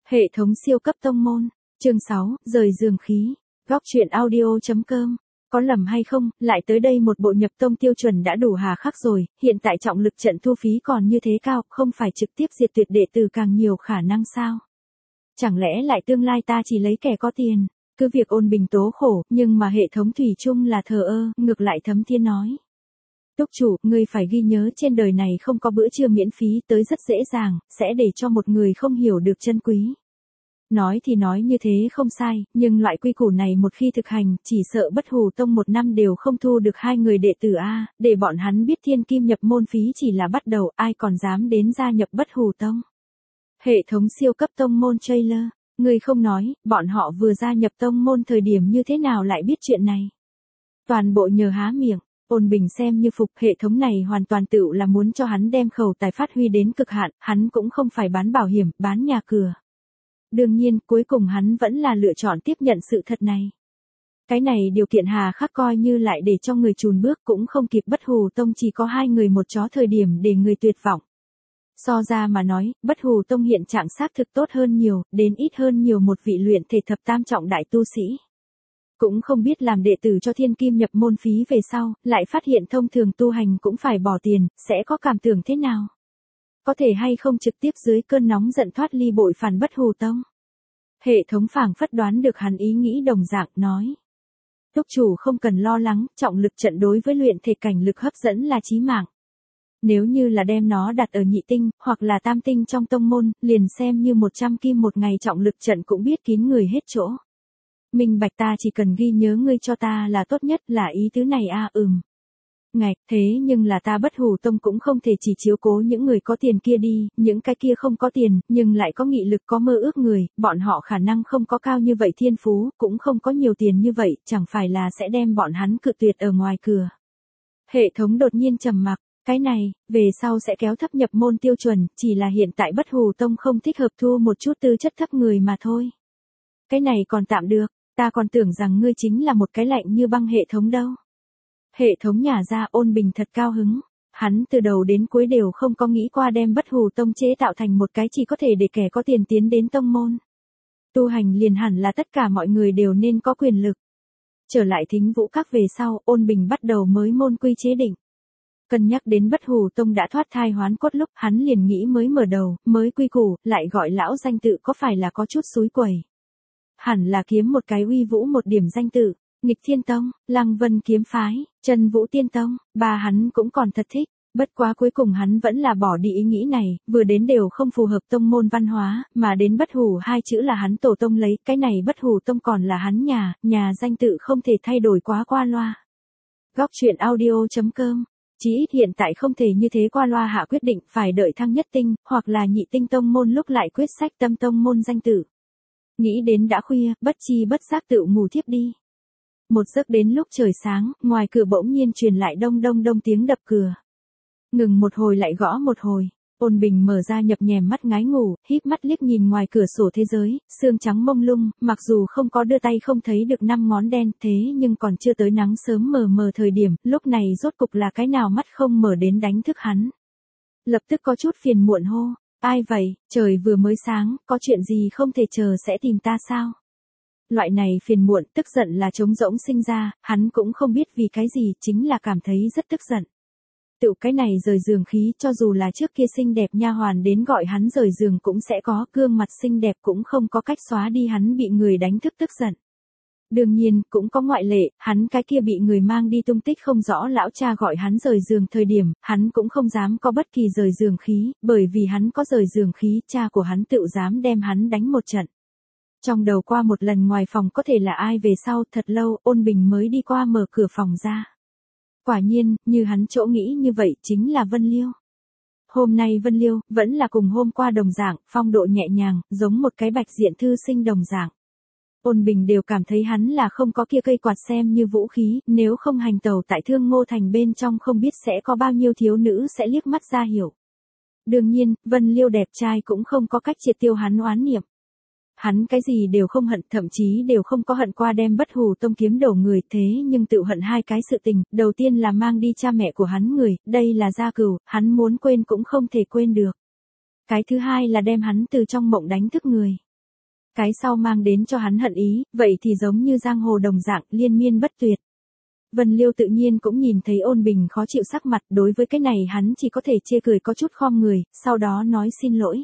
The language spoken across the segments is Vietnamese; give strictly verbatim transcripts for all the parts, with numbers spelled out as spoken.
Hệ thống siêu cấp tông môn. Chương sáu, rời giường khí. Góc truyện audio.com. Có lầm hay không, lại tới đây một bộ nhập tông tiêu chuẩn đã đủ hà khắc rồi, hiện tại trọng lực trận thu phí còn như thế cao, không phải trực tiếp diệt tuyệt đệ tử càng nhiều khả năng sao? Chẳng lẽ lại tương lai ta chỉ lấy kẻ có tiền, cứ việc ôn bình tố khổ, nhưng mà hệ thống thủy chung là thờ ơ, ngược lại Thấm Thiên nói. Túc chủ, ngươi phải ghi nhớ trên đời này không có bữa trưa miễn phí tới rất dễ dàng, sẽ để cho một người không hiểu được chân quý. Nói thì nói như thế không sai, nhưng loại quy củ này một khi thực hành, chỉ sợ Bất Hủ Tông một năm đều không thu được hai người đệ tử a, để bọn hắn biết thiên kim nhập môn phí chỉ là bắt đầu, ai còn dám đến gia nhập Bất Hủ Tông. Hệ thống siêu cấp tông môn trailer, người không nói, bọn họ vừa gia nhập tông môn thời điểm như thế nào lại biết chuyện này. Toàn bộ nhờ há miệng. Ôn Bình xem như phục, hệ thống này hoàn toàn tự là muốn cho hắn đem khẩu tài phát huy đến cực hạn, hắn cũng không phải bán bảo hiểm, bán nhà cửa. Đương nhiên, cuối cùng hắn vẫn là lựa chọn tiếp nhận sự thật này. Cái này điều kiện hà khắc coi như lại để cho người chùn bước cũng không kịp Bất Hủ Tông chỉ có hai người một chó thời điểm để người tuyệt vọng. So ra mà nói, Bất Hủ Tông hiện trạng xác thực tốt hơn nhiều, đến ít hơn nhiều một vị luyện thể thập tam trọng đại tu sĩ. Cũng không biết làm đệ tử cho thiên kim nhập môn phí về sau, lại phát hiện thông thường tu hành cũng phải bỏ tiền, sẽ có cảm tưởng thế nào? Có thể hay không trực tiếp dưới cơn nóng giận thoát ly bội phản Bất Hủ Tông? Hệ thống phảng phất đoán được hắn ý nghĩ đồng dạng, nói. Túc chủ không cần lo lắng, trọng lực trận đối với luyện thể cảnh lực hấp dẫn là chí mạng. Nếu như là đem nó đặt ở nhị tinh, hoặc là tam tinh trong tông môn, liền xem như một trăm kim một ngày trọng lực trận cũng biết kín người hết chỗ. Minh bạch, ta chỉ cần ghi nhớ ngươi cho ta là tốt nhất, là ý tứ này a à, ừm. Ngạch, thế nhưng là ta Bất Hủ Tông cũng không thể chỉ chiếu cố những người có tiền kia đi, những cái kia không có tiền, nhưng lại có nghị lực có mơ ước người, bọn họ khả năng không có cao như vậy thiên phú, cũng không có nhiều tiền như vậy, chẳng phải là sẽ đem bọn hắn cự tuyệt ở ngoài cửa. Hệ thống đột nhiên trầm mặc, cái này, về sau sẽ kéo thấp nhập môn tiêu chuẩn, chỉ là hiện tại Bất Hủ Tông không thích hợp thu một chút tư chất thấp người mà thôi. Cái này còn tạm được. Ta còn tưởng rằng ngươi chính là một cái lạnh như băng hệ thống đâu. Hệ thống nhả ra. Ôn Bình thật cao hứng. Hắn từ đầu đến cuối đều không có nghĩ qua đem Bất Hủ Tông chế tạo thành một cái chỉ có thể để kẻ có tiền tiến đến tông môn. Tu hành liền hẳn là tất cả mọi người đều nên có quyền lực. Trở lại Thính Vũ Các về sau, Ôn Bình bắt đầu mới môn quy chế định. Cân nhắc đến Bất Hủ Tông đã thoát thai hoán cốt lúc hắn liền nghĩ mới mở đầu, mới quy củ, lại gọi lão danh tự có phải là có chút xúi quẩy. Hẳn là kiếm một cái uy vũ một điểm danh tự, Nghịch Thiên Tông, Lăng Vân Kiếm Phái, Chân Vũ Tiên Tông, ba hắn cũng còn thật thích, bất quá cuối cùng hắn vẫn là bỏ đi ý nghĩ này, vừa đến đều không phù hợp tông môn văn hóa, mà đến Bất Hủ hai chữ là hắn tổ tông lấy, cái này Bất Hủ Tông còn là hắn nhà, nhà danh tự không thể thay đổi quá qua loa. Góc truyện audio.com. Chí ít hiện tại không thể như thế qua loa hạ quyết định, phải đợi thăng nhất tinh, hoặc là nhị tinh tông môn lúc lại quyết sách tâm tông môn danh tự. Nghĩ đến đã khuya, bất chi bất giác tự ngủ thiếp đi. Một giấc đến lúc trời sáng, ngoài cửa bỗng nhiên truyền lại đông đông đông tiếng đập cửa. Ngừng một hồi lại gõ một hồi. Ôn Bình mở ra nhập nhèm mắt ngái ngủ, híp mắt liếc nhìn ngoài cửa sổ thế giới, sương trắng mông lung, mặc dù không có đưa tay không thấy được năm ngón đen, thế nhưng còn chưa tới nắng sớm mờ mờ thời điểm, lúc này rốt cục là cái nào mắt không mở đến đánh thức hắn. Lập tức có chút phiền muộn hô. Ai vậy, trời vừa mới sáng, có chuyện gì không thể chờ sẽ tìm ta sao? Loại này phiền muộn, tức giận là trống rỗng sinh ra, hắn cũng không biết vì cái gì, chính là cảm thấy rất tức giận. Tự cái này rời giường khí, cho dù là trước kia xinh đẹp nha hoàn đến gọi hắn rời giường cũng sẽ có, gương mặt xinh đẹp cũng không có cách xóa đi hắn bị người đánh thức tức giận. Đương nhiên, cũng có ngoại lệ, hắn cái kia bị người mang đi tung tích không rõ lão cha gọi hắn rời giường thời điểm, hắn cũng không dám có bất kỳ rời giường khí, bởi vì hắn có rời giường khí, cha của hắn tự dám đem hắn đánh một trận. Trong đầu qua một lần ngoài phòng có thể là ai về sau, thật lâu, Ôn Bình mới đi qua mở cửa phòng ra. Quả nhiên, như hắn chỗ nghĩ như vậy chính là Vân Liêu. Hôm nay Vân Liêu, vẫn là cùng hôm qua đồng dạng, phong độ nhẹ nhàng, giống một cái bạch diện thư sinh đồng dạng. Ôn Bình đều cảm thấy hắn là không có kia cây quạt xem như vũ khí, nếu không hành tẩu tại Thương Ngô Thành bên trong không biết sẽ có bao nhiêu thiếu nữ sẽ liếc mắt ra hiểu. Đương nhiên, Vân Liêu đẹp trai cũng không có cách triệt tiêu hắn oán niệm. Hắn cái gì đều không hận, thậm chí đều không có hận qua đem Bất Hủ Tông kiếm đổ người, thế nhưng tự hận hai cái sự tình, đầu tiên là mang đi cha mẹ của hắn người, đây là gia cửu, hắn muốn quên cũng không thể quên được. Cái thứ hai là đem hắn từ trong mộng đánh thức người. Cái sau mang đến cho hắn hận ý, vậy thì giống như giang hồ đồng dạng, liên miên bất tuyệt. Vân Liêu tự nhiên cũng nhìn thấy Ôn Bình khó chịu sắc mặt, đối với cái này hắn chỉ có thể chê cười có chút khom người, sau đó nói xin lỗi.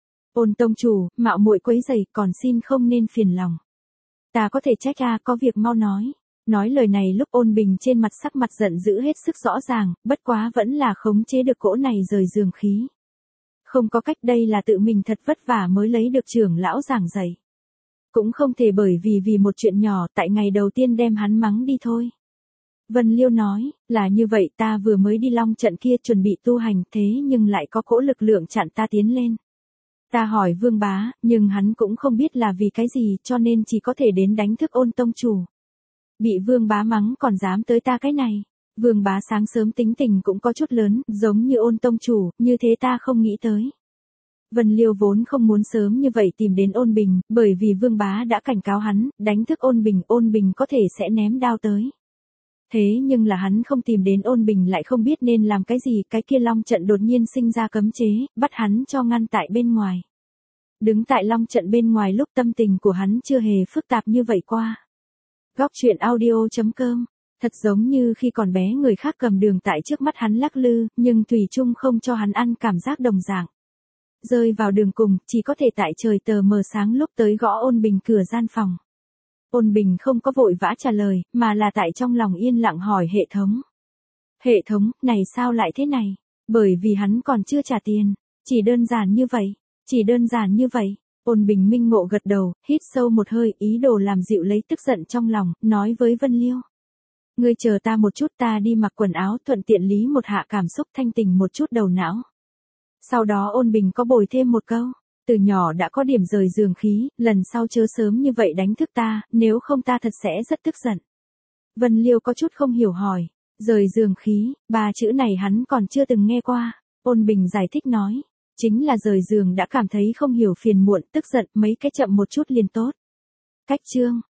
Ôn tông chủ, mạo muội quấy rầy, còn xin không nên phiền lòng. Ta có thể trách a, có việc mau nói. Nói lời này lúc Ôn Bình trên mặt sắc mặt giận dữ hết sức rõ ràng, bất quá vẫn là khống chế được cỗ này rời giường khí. Không có cách, đây là tự mình thật vất vả mới lấy được trưởng lão giảng dạy. Cũng không thể bởi vì vì một chuyện nhỏ tại ngày đầu tiên đem hắn mắng đi thôi. Vân Liêu nói, là như vậy, ta vừa mới đi long trận kia chuẩn bị tu hành, thế nhưng lại có cỗ lực lượng chặn ta tiến lên. Ta hỏi Vương Bá, nhưng hắn cũng không biết là vì cái gì, cho nên chỉ có thể đến đánh thức Ôn tông chủ. Bị Vương Bá mắng còn dám tới ta cái này. Vương Bá sáng sớm tính tình cũng có chút lớn, giống như Ôn tông chủ, như thế ta không nghĩ tới. Vân Liêu vốn không muốn sớm như vậy tìm đến Ôn Bình, bởi vì Vương Bá đã cảnh cáo hắn, đánh thức Ôn Bình, Ôn Bình có thể sẽ ném đao tới. Thế nhưng là hắn không tìm đến Ôn Bình lại không biết nên làm cái gì, cái kia long trận đột nhiên sinh ra cấm chế, bắt hắn cho ngăn tại bên ngoài. Đứng tại long trận bên ngoài lúc tâm tình của hắn chưa hề phức tạp như vậy qua. Góc truyện audio chấm com, thật giống như khi còn bé người khác cầm đường tại trước mắt hắn lắc lư, nhưng thủy chung không cho hắn ăn cảm giác đồng dạng. Rơi vào đường cùng, chỉ có thể tại trời tờ mờ sáng lúc tới gõ Ôn Bình cửa gian phòng. Ôn Bình không có vội vã trả lời, mà là tại trong lòng yên lặng hỏi hệ thống. Hệ thống, này sao lại thế này? Bởi vì hắn còn chưa trả tiền. Chỉ đơn giản như vậy. Chỉ đơn giản như vậy. Ôn Bình minh ngộ gật đầu, hít sâu một hơi, ý đồ làm dịu lấy tức giận trong lòng, nói với Vân Liêu. Ngươi chờ ta một chút, ta đi mặc quần áo thuận tiện lý một hạ cảm xúc thanh tình một chút đầu não. Sau đó Ôn Bình có bồi thêm một câu. Từ nhỏ đã có điểm rời giường khí, lần sau chớ sớm như vậy đánh thức ta, nếu không ta thật sẽ rất tức giận. Vân Liêu có chút không hiểu hỏi, rời giường khí, ba chữ này hắn còn chưa từng nghe qua. Ôn Bình giải thích nói, chính là rời giường đã cảm thấy không hiểu phiền muộn, tức giận, mấy cái chậm một chút liền tốt. Cách chương,